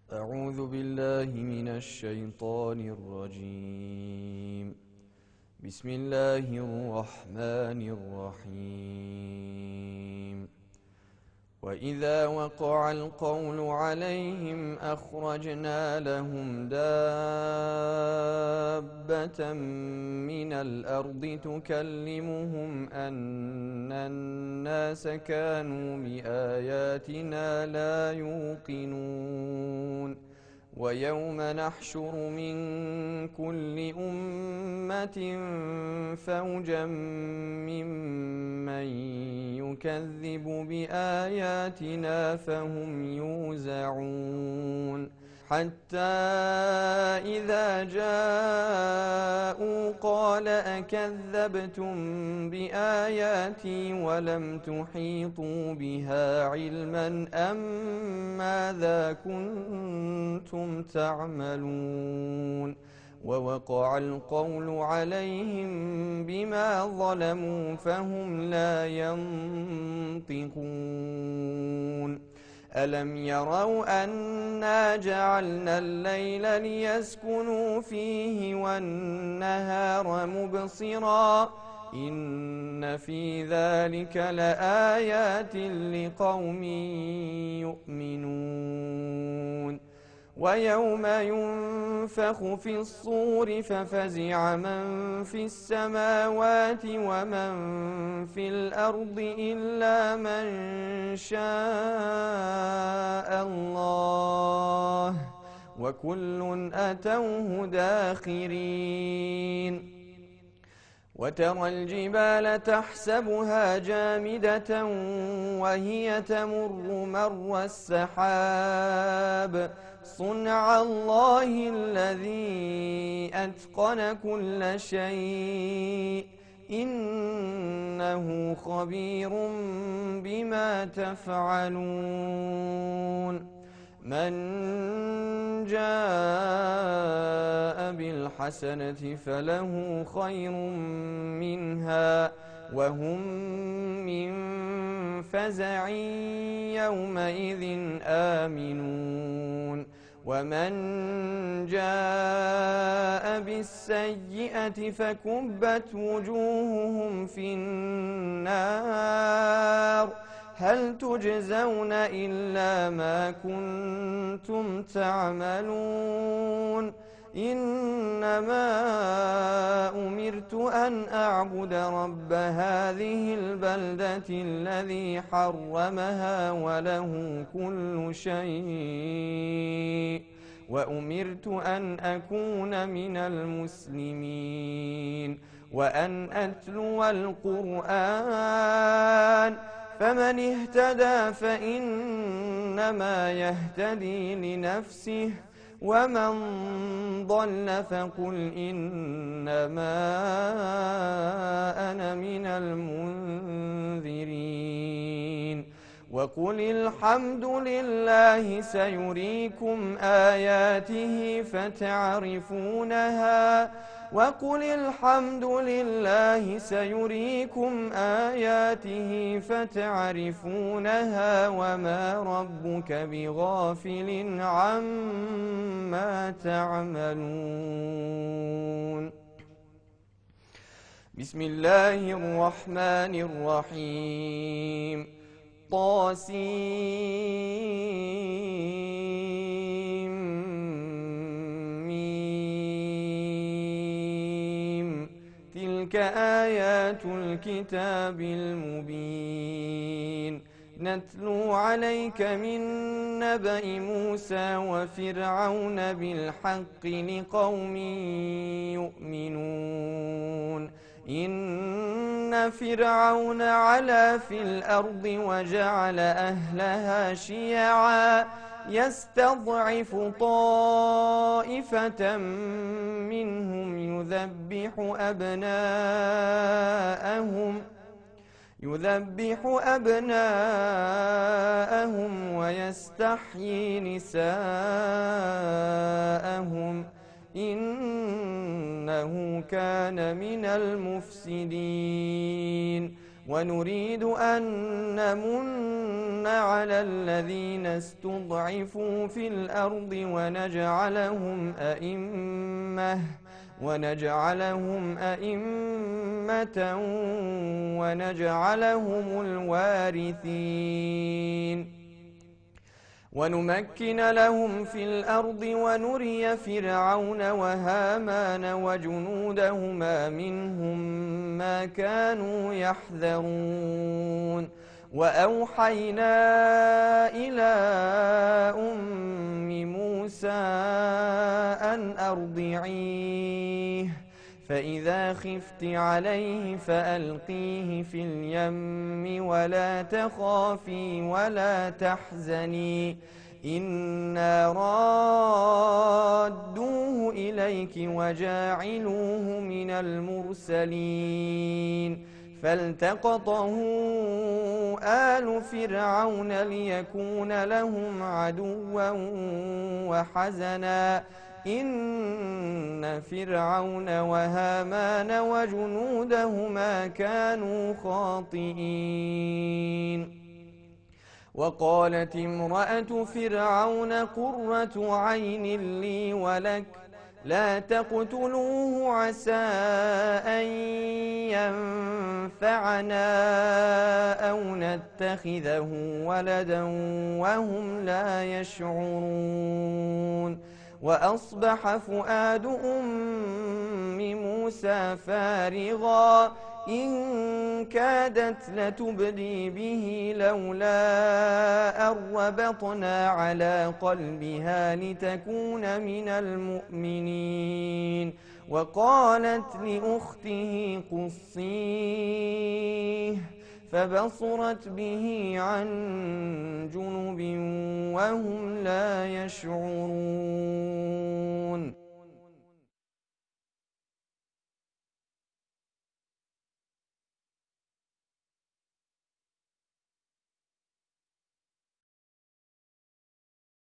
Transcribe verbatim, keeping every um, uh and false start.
أعوذ بالله من الشيطان الرجيم. بسم الله الرحمن الرحيم. وإذا وقع القول عليهم أخرجنا لهم دابة من الأرض تكلمهم أن الناس كانوا بآياتنا لا يوقنون. ويوم نحشر من كل أمة فوجا ممن يكذب بآياتنا فهم يوزعون. حتى إذا جاءوا قال أكذبتم بآياتي ولم تحيطوا بها علما أم ماذا كنتم تعملون. ووقع القول عليهم بما ظلموا فهم لا ينطقون. ألم يروا أنا جعلنا الليل ليسكنوا فيه والنهار مبصرا إن في ذلك لآيات لقوم يؤمنون. ويوم ينفخ في الصور ففزع من في السماوات ومن في الأرض إلا من شاء الله وكل أتوه داخرين. وترى الجبال تحسبها جامدة وهي تمر مر السحاب صنع الله الذي أتقن كل شيء إنه خبير بما تفعلون. من جاء بالحسنة فله خير منها وهم من فزع يومئذ آمنون. ومن جاء بالسيئة فكبت وجوههم في النار هل تجزون إلا ما كنتم تعملون. إنما أمرت أن أعبد رب هذه البلدة الذي حرمها وله كل شيء وأمرت أن أكون من المسلمين وأن أتلو القرآن فمن اهتدى فإنما يهتدي لنفسه ومن ضل فقل إنما أنا من المنذرين. وقل الحمد لله سيريكم آياته فتعرفونها وقل الحمد لله سيريكم آياته فتعرفونها وما ربك بغافل عما تعملون. بسم الله الرحمن الرحيم. طاسيم تلك آيات الكتاب المبين نتلو عليك من نبأ موسى وفرعون بالحق لقوم يؤمنون. إن فرعون علا في الأرض وجعل أهلها شيعا يستضعف طائفة منهم يذبح أبناءهم يذبح أبناءهم ويستحيي نساءهم إنه كان من المفسدين. ونريد أن نمن على الذين استضعفوا في الأرض ونجعلهم أئمة ونجعلهم أئمة ونجعلهم الوارثين ونمكن لهم في الأرض ونري فرعون وهامان وجنودهما منهم ما كانوا يحذرون وأوحينا إلى أم موسى أن أرضعيه فإذا خفت عليه فألقيه في اليم ولا تخافي ولا تحزني إنا رادوه إليك وجاعلوه من المرسلين فالتقطه آل فرعون ليكون لهم عدوا وحزنا إن فرعون وهامان وجنودهما كانوا خاطئين وقالت امرأة فرعون قرة عين لي ولك لا تقتلوه عسى أن ينفعنا أو نتخذه ولدا وهم لا يشعرون وأصبح فؤاد أم موسى فارغا إن كادت لتبدي به لولا أن ربطنا على قلبها لتكون من المؤمنين وقالت لأخته قصيه فبصرت به عن جنب وهم لا يشعرون